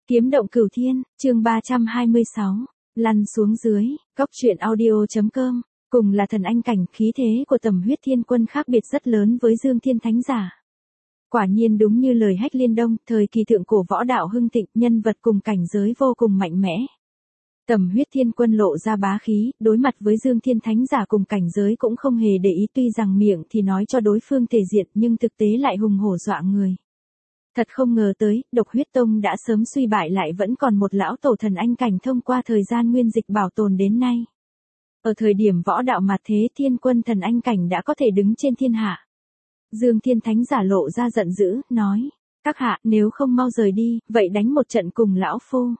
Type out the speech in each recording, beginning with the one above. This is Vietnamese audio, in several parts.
Kiếm động cửu thiên, chương 326, lăn xuống dưới, cóc truyện audio.com, cùng là thần anh cảnh, khí thế của Tầm Huyết Thiên Quân khác biệt rất lớn với Dương Thiên Thánh Giả. Quả nhiên đúng như lời Hách Liên Đông, thời kỳ thượng cổ võ đạo hưng thịnh, nhân vật cùng cảnh giới vô cùng mạnh mẽ. Tầm Huyết Thiên Quân lộ ra bá khí, đối mặt với Dương Thiên Thánh Giả cùng cảnh giới cũng không hề để ý, tuy rằng miệng thì nói cho đối phương thể diện nhưng thực tế lại hùng hổ dọa người. Thật không ngờ tới, Độc Huyết Tông đã sớm suy bại lại vẫn còn một lão tổ thần anh cảnh thông qua thời gian nguyên dịch bảo tồn đến nay. Ở thời điểm võ đạo mạt thế, Thiên Quân thần anh cảnh đã có thể đứng trên thiên hạ. Dương Thiên Thánh Giả lộ ra giận dữ, nói: "Các hạ, nếu không mau rời đi, vậy đánh một trận cùng lão phu."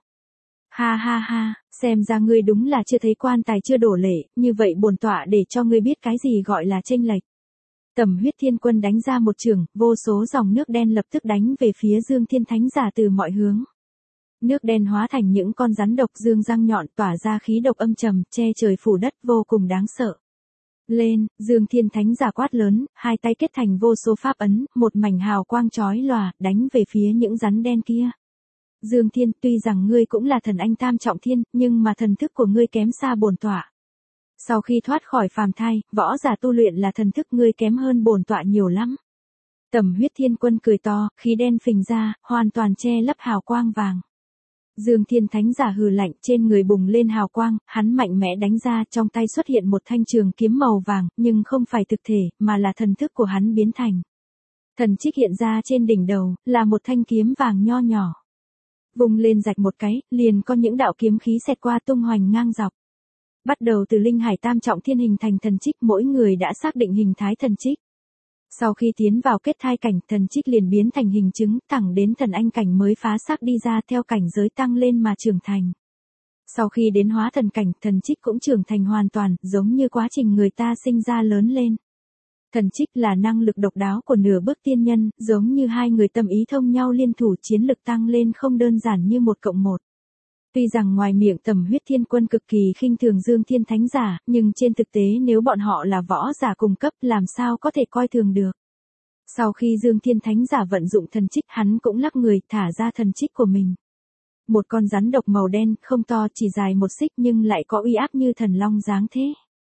Ha ha ha, xem ra ngươi đúng là chưa thấy quan tài chưa đổ lệ, như vậy bổn tọa để cho ngươi biết cái gì gọi là chênh lệch. Tầm Huyết Thiên Quân đánh ra một chưởng, vô số dòng nước đen lập tức đánh về phía Dương Thiên Thánh Giả từ mọi hướng. Nước đen hóa thành những con rắn độc dương răng nhọn tỏa ra khí độc âm trầm, che trời phủ đất vô cùng đáng sợ. Lên, Dương Thiên Thánh Giả quát lớn, hai tay kết thành vô số pháp ấn, một mảnh hào quang chói lòa, đánh về phía những rắn đen kia. Dương Thiên, tuy rằng ngươi cũng là thần anh tam trọng thiên, nhưng mà thần thức của ngươi kém xa bổn tọa. Sau khi thoát khỏi phàm thai, võ giả tu luyện là thần thức ngươi kém hơn bổn tọa nhiều lắm. Tầm Huyết Thiên Quân cười to, khí đen phình ra, hoàn toàn che lấp hào quang vàng. Dương Thiên Thánh Giả hừ lạnh, trên người bùng lên hào quang, hắn mạnh mẽ đánh ra, trong tay xuất hiện một thanh trường kiếm màu vàng, nhưng không phải thực thể, mà là thần thức của hắn biến thành. Thần trích hiện ra trên đỉnh đầu, là một thanh kiếm vàng nho nhỏ. Vùng lên rạch một cái, liền có những đạo kiếm khí xẹt qua tung hoành ngang dọc. Bắt đầu từ linh hải tam trọng thiên hình thành thần trích, mỗi người đã xác định hình thái thần trích. Sau khi tiến vào kết thai cảnh, thần trích liền biến thành hình trứng, thẳng đến thần anh cảnh mới phá xác đi ra, theo cảnh giới tăng lên mà trưởng thành. Sau khi đến hóa thần cảnh, thần trích cũng trưởng thành hoàn toàn, giống như quá trình người ta sinh ra lớn lên. Thần trích là năng lực độc đáo của nửa bước tiên nhân, giống như hai người tâm ý thông nhau liên thủ, chiến lực tăng lên không đơn giản như 1+1. Tuy rằng ngoài miệng Tầm Huyết Thiên Quân cực kỳ khinh thường Dương Thiên Thánh Giả, nhưng trên thực tế nếu bọn họ là võ giả cùng cấp làm sao có thể coi thường được. Sau khi Dương Thiên Thánh Giả vận dụng thần trích, hắn cũng lắc người, thả ra thần trích của mình. Một con rắn độc màu đen, không to, chỉ dài 1 xích nhưng lại có uy áp như thần long dáng thế.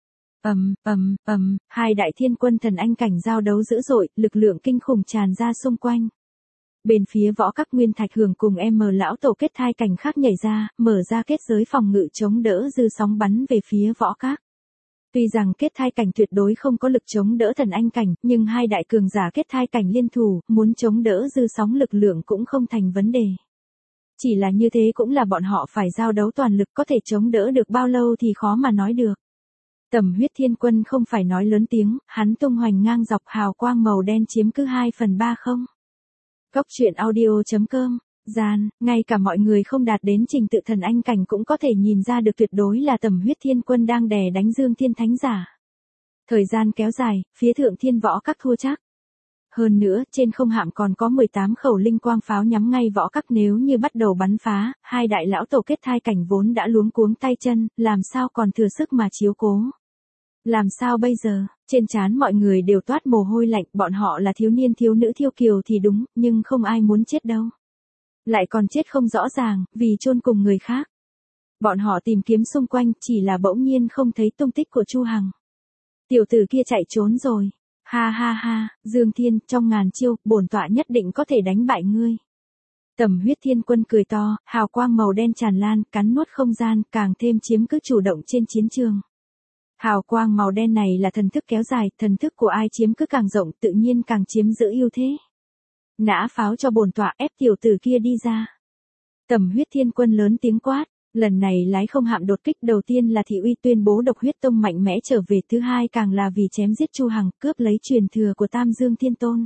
Hai đại thiên quân thần anh cảnh giao đấu dữ dội, lực lượng kinh khủng tràn ra xung quanh. Bên phía võ các Nguyên Thạch Hường cùng lão tổ kết thai cảnh khác nhảy ra, mở ra kết giới phòng ngự chống đỡ dư sóng bắn về phía võ các. Tuy rằng kết thai cảnh tuyệt đối không có lực chống đỡ thần anh cảnh, nhưng hai đại cường giả kết thai cảnh liên thủ, muốn chống đỡ dư sóng lực lượng cũng không thành vấn đề. Chỉ là như thế cũng là bọn họ phải giao đấu toàn lực, có thể chống đỡ được bao lâu thì khó mà nói được. Tầm Huyết Thiên Quân không phải nói lớn tiếng, hắn tung hoành ngang dọc, hào quang màu đen chiếm cứ 2/3 không. Cóc truyện audio.com, ngay cả mọi người không đạt đến trình tự thần anh cảnh cũng có thể nhìn ra được tuyệt đối là Tầm Huyết Thiên Quân đang đè đánh Dương Thiên Thánh Giả. Thời gian kéo dài, phía thượng thiên võ các thua chắc. Hơn nữa, trên không hạm còn có 18 khẩu linh quang pháo nhắm ngay võ các, nếu như bắt đầu bắn phá, hai đại lão tổ kết thai cảnh vốn đã luống cuống tay chân, làm sao còn thừa sức mà chiếu cố. Làm sao bây giờ, trên trán mọi người đều toát mồ hôi lạnh, bọn họ là thiếu niên thiếu nữ thiêu kiều thì đúng, nhưng không ai muốn chết đâu. Lại còn chết không rõ ràng, vì chôn cùng người khác. Bọn họ tìm kiếm xung quanh, chỉ là bỗng nhiên không thấy tung tích của Chu Hằng. Tiểu tử kia chạy trốn rồi. Ha ha ha, Dương Thiên, trong ngàn chiêu, bổn tọa nhất định có thể đánh bại ngươi. Tầm Huyết Thiên Quân cười to, hào quang màu đen tràn lan, cắn nuốt không gian, càng thêm chiếm cứ chủ động trên chiến trường. Hào quang màu đen này là thần thức kéo dài, thần thức của ai chiếm cứ càng rộng, tự nhiên càng chiếm giữ ưu thế. Nã pháo cho bổn tọa, ép tiểu tử kia đi ra. Tầm Huyết Thiên Quân lớn tiếng quát, lần này lái không hạm đột kích, đầu tiên là thị uy tuyên bố Độc Huyết Tông mạnh mẽ trở về, thứ hai càng là vì chém giết Chu Hằng, cướp lấy truyền thừa của Tam Dương Thiên Tôn.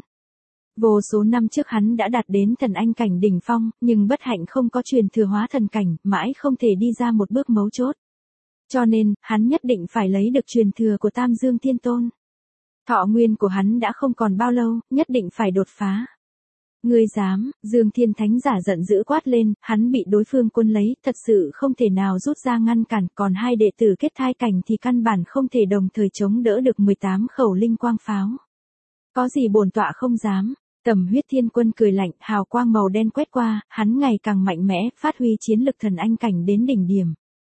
Vô số năm trước hắn đã đạt đến thần anh cảnh đỉnh phong, nhưng bất hạnh không có truyền thừa hóa thần cảnh, mãi không thể đi ra một bước mấu chốt. Cho nên, hắn nhất định phải lấy được truyền thừa của Tam Dương Thiên Tôn. Thọ nguyên của hắn đã không còn bao lâu, nhất định phải đột phá. Ngươi dám, Dương Thiên Thánh Giả giận dữ quát lên, hắn bị đối phương quân lấy, thật sự không thể nào rút ra ngăn cản, còn hai đệ tử kết thai cảnh thì căn bản không thể đồng thời chống đỡ được 18 khẩu linh quang pháo. Có gì bổn tọa không dám, Tầm Huyết Thiên Quân cười lạnh, hào quang màu đen quét qua, hắn ngày càng mạnh mẽ, phát huy chiến lực thần anh cảnh đến đỉnh điểm.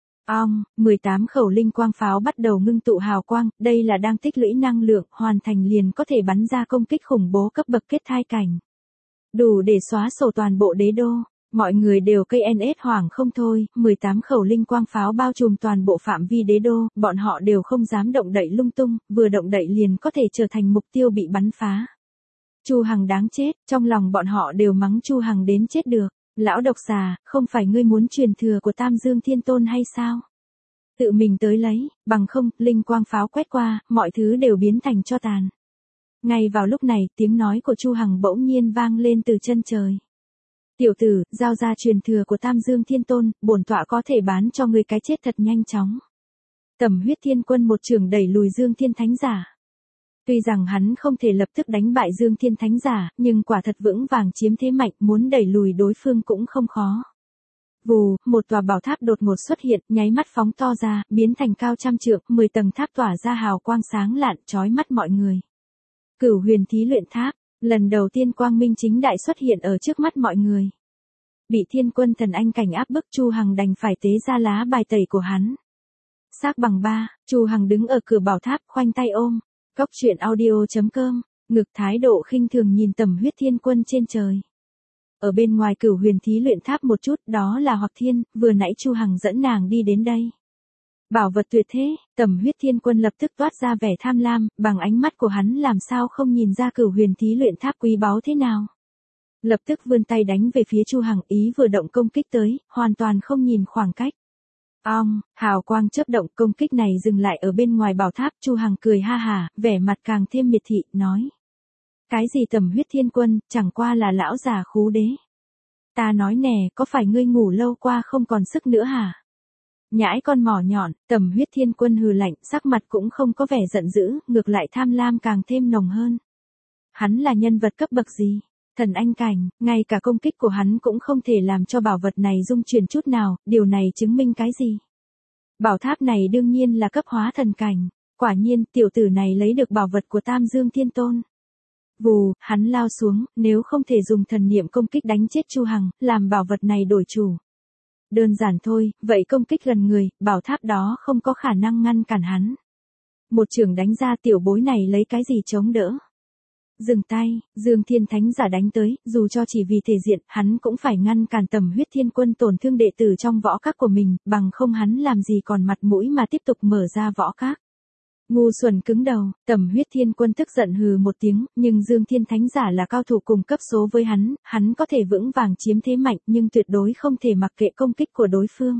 18 khẩu linh quang pháo bắt đầu ngưng tụ hào quang, đây là đang tích lũy năng lượng, hoàn thành liền có thể bắn ra công kích khủng bố cấp bậc kết thai cảnh. Đủ để xóa sổ toàn bộ đế đô. Mọi người đều cây NS hoảng không thôi, 18 khẩu linh quang pháo bao trùm toàn bộ phạm vi đế đô, bọn họ đều không dám động đậy lung tung, vừa động đậy liền có thể trở thành mục tiêu bị bắn phá. Chu Hằng đáng chết, trong lòng bọn họ đều mắng Chu Hằng đến chết được. Lão độc xà, không phải ngươi muốn truyền thừa của Tam Dương Thiên Tôn hay sao? Tự mình tới lấy, bằng không, linh quang pháo quét qua, mọi thứ đều biến thành tro tàn. Ngay vào lúc này, tiếng nói của Chu Hằng bỗng nhiên vang lên từ chân trời. Tiểu tử, giao ra truyền thừa của Tam Dương Thiên Tôn, bổn tọa có thể bán cho ngươi cái chết thật nhanh chóng. Tầm Huyết Thiên Quân một trường đẩy lùi Dương Thiên Thánh Giả. Tuy rằng hắn không thể lập tức đánh bại Dương Thiên Thánh Giả, nhưng quả thật vững vàng chiếm thế mạnh, muốn đẩy lùi đối phương cũng không khó. Vù, một tòa bảo tháp đột ngột xuất hiện, nháy mắt phóng to ra, biến thành cao trăm trượng, 10 tầng tháp tỏa ra hào quang sáng lạn, chói mắt mọi người. Cửu Huyền Thí Luyện Tháp, lần đầu tiên quang minh chính đại xuất hiện ở trước mắt mọi người. Bị Thiên Quân thần anh cảnh áp bức, Chu Hằng đành phải tế ra lá bài tẩy của hắn. Xác bằng 3, Chu Hằng đứng ở cửa bảo tháp, khoanh tay ôm. Cốc truyện audio.com, ngực thái độ khinh thường nhìn Tầm Huyết Thiên Quân trên trời. Ở bên ngoài Cửu Huyền Thí Luyện Tháp một chút, đó là Hoặc Thiên, vừa nãy Chu Hằng dẫn nàng đi đến đây. Bảo vật tuyệt thế, Tầm Huyết Thiên Quân lập tức toát ra vẻ tham lam, bằng ánh mắt của hắn làm sao không nhìn ra Cửu Huyền Thí Luyện Tháp quý báu thế nào. Lập tức vươn tay đánh về phía Chu Hằng, ý vừa động công kích tới, hoàn toàn không nhìn khoảng cách. Hào quang chớp động, công kích này dừng lại ở bên ngoài bảo tháp. Chu Hằng cười ha hả, vẻ mặt càng thêm miệt thị, nói. Cái gì Tầm Huyết Thiên Quân, chẳng qua là lão già khú đế. Ta nói nè, có phải ngươi ngủ lâu qua không còn sức nữa hả? Nhãi con mỏ nhọn, Tầm Huyết Thiên Quân hừ lạnh, sắc mặt cũng không có vẻ giận dữ, ngược lại tham lam càng thêm nồng hơn. Hắn là nhân vật cấp bậc gì? Thần anh cảnh, ngay cả công kích của hắn cũng không thể làm cho bảo vật này dung chuyển chút nào, điều này chứng minh cái gì? Bảo tháp này đương nhiên là cấp hóa thần cảnh, quả nhiên tiểu tử này lấy được bảo vật của Tam Dương Thiên Tôn. Vù, hắn lao xuống, nếu không thể dùng thần niệm công kích đánh chết Chu Hằng, làm bảo vật này đổi chủ. Đơn giản thôi, vậy công kích gần người, bảo tháp đó không có khả năng ngăn cản hắn. Một trường đánh ra, tiểu bối này lấy cái gì chống đỡ? Dừng tay, Dương Thiên Thánh Giả đánh tới, dù cho chỉ vì thể diện, hắn cũng phải ngăn cản Tầm Huyết Thiên Quân tổn thương đệ tử trong võ các của mình, bằng không hắn làm gì còn mặt mũi mà tiếp tục mở ra võ các. Ngu xuẩn cứng đầu, Tầm Huyết Thiên Quân tức giận hừ một tiếng, nhưng Dương Thiên Thánh Giả là cao thủ cùng cấp số với hắn có thể vững vàng chiếm thế mạnh nhưng tuyệt đối không thể mặc kệ công kích của đối phương.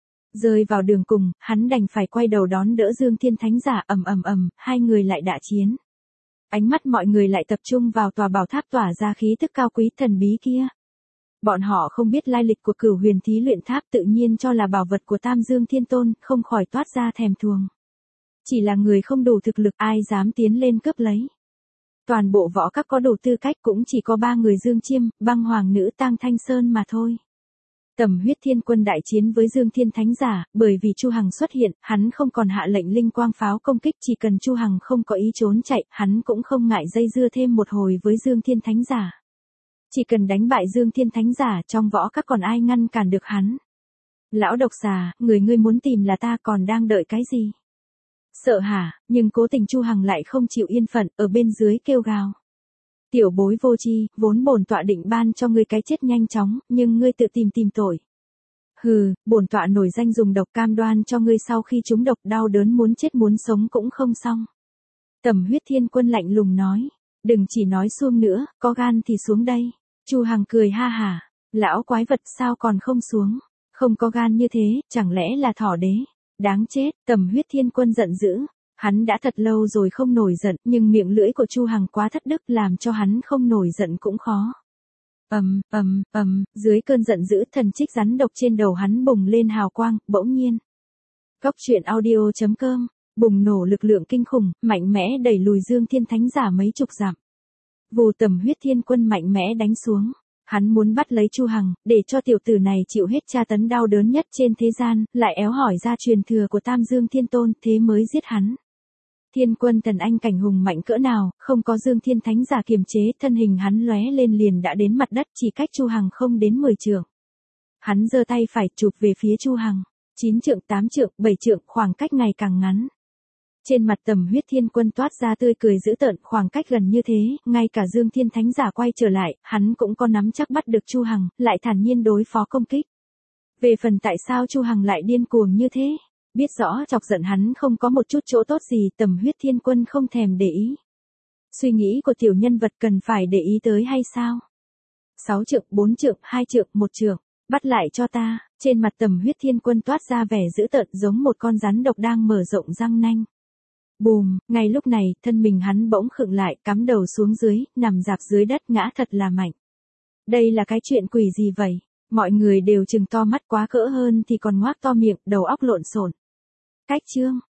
Rơi vào đường cùng, hắn đành phải quay đầu đón đỡ Dương Thiên Thánh Giả, hai người lại đả chiến. Ánh mắt mọi người lại tập trung vào tòa bảo tháp tỏa ra khí tức cao quý thần bí kia. Bọn họ không biết lai lịch của Cửu Huyền Thí Luyện Tháp, tự nhiên cho là bảo vật của Tam Dương Thiên Tôn, không khỏi toát ra thèm thuồng. Chỉ là người không đủ thực lực, ai dám tiến lên cướp lấy. Toàn bộ võ các có đủ tư cách cũng chỉ có 3 người Dương Chiêm, Băng Hoàng Nữ Tang Thanh Sơn mà thôi. Tầm Huyết Thiên Quân đại chiến với Dương Thiên Thánh Giả, bởi vì Chu Hằng xuất hiện, hắn không còn hạ lệnh linh quang pháo công kích, chỉ cần Chu Hằng không có ý trốn chạy, hắn cũng không ngại dây dưa thêm một hồi với Dương Thiên Thánh Giả. Chỉ cần đánh bại Dương Thiên Thánh Giả, trong võ các còn ai ngăn cản được hắn. Lão độc xà, người ngươi muốn tìm là ta, còn đang đợi cái gì? Sợ hả? Nhưng cố tình Chu Hằng lại không chịu yên phận, ở bên dưới kêu gào. Tiểu bối vô tri, vốn bổn tọa định ban cho ngươi cái chết nhanh chóng, nhưng ngươi tự tìm tội. Hừ, bổn tọa nổi danh dùng độc, cam đoan cho ngươi sau khi trúng độc đau đớn muốn chết muốn sống cũng không xong. Tầm Huyết Thiên Quân lạnh lùng nói, đừng chỉ nói suông nữa, có gan thì xuống đây. Chu Hằng cười ha hả, lão quái vật sao còn không xuống, không có gan như thế, chẳng lẽ là thỏ đế? Đáng chết, Tầm Huyết Thiên Quân giận dữ. Hắn đã thật lâu rồi không nổi giận, nhưng miệng lưỡi của Chu Hằng quá thất đức, làm cho hắn không nổi giận cũng khó. Dưới cơn giận dữ, thần trích rắn độc trên đầu hắn bùng lên hào quang, bỗng nhiên. Cốc truyện audio.com, bùng nổ lực lượng kinh khủng, mạnh mẽ đẩy lùi Dương Thiên Thánh Giả mấy chục dặm. Vù, Tầm Huyết Thiên Quân mạnh mẽ đánh xuống. Hắn muốn bắt lấy Chu Hằng, để cho tiểu tử này chịu hết tra tấn đau đớn nhất trên thế gian, lại éo hỏi ra truyền thừa của Tam Dương Thiên Tôn, thế mới giết hắn. Thiên quân thần anh cảnh hùng mạnh cỡ nào, không có Dương Thiên Thánh giả kiềm chế, thân hình hắn lóe lên liền đã đến mặt đất, chỉ cách Chu Hằng không đến 10 trượng. Hắn giơ tay phải chụp về phía Chu Hằng, 9 trượng, 8 trượng, 7 trượng, khoảng cách ngày càng ngắn. Trên mặt Tầm Huyết Thiên Quân toát ra tươi cười dữ tợn, khoảng cách gần như thế, ngay cả Dương Thiên Thánh giả quay trở lại, hắn cũng có nắm chắc bắt được Chu Hằng, lại thản nhiên đối phó công kích. Về phần tại sao Chu Hằng lại điên cuồng như thế, biết rõ chọc giận hắn không có một chút chỗ tốt gì, Tầm Huyết Thiên Quân không thèm để ý. Suy nghĩ của tiểu nhân vật cần phải để ý tới hay sao? 6 trượng, 4 trượng, 2 trượng, 1 trượng, bắt lại cho ta. Trên mặt Tầm Huyết Thiên Quân toát ra vẻ dữ tợn giống một con rắn độc đang mở rộng răng nanh. Bùm, ngay lúc này, thân mình hắn bỗng khựng lại, cắm đầu xuống dưới, nằm rạp dưới đất ngã thật là mạnh. Đây là cái chuyện quỷ gì vậy? Mọi người đều trừng to mắt, quá cỡ hơn thì còn ngoác to miệng, đầu óc lộn xộn. Cách chương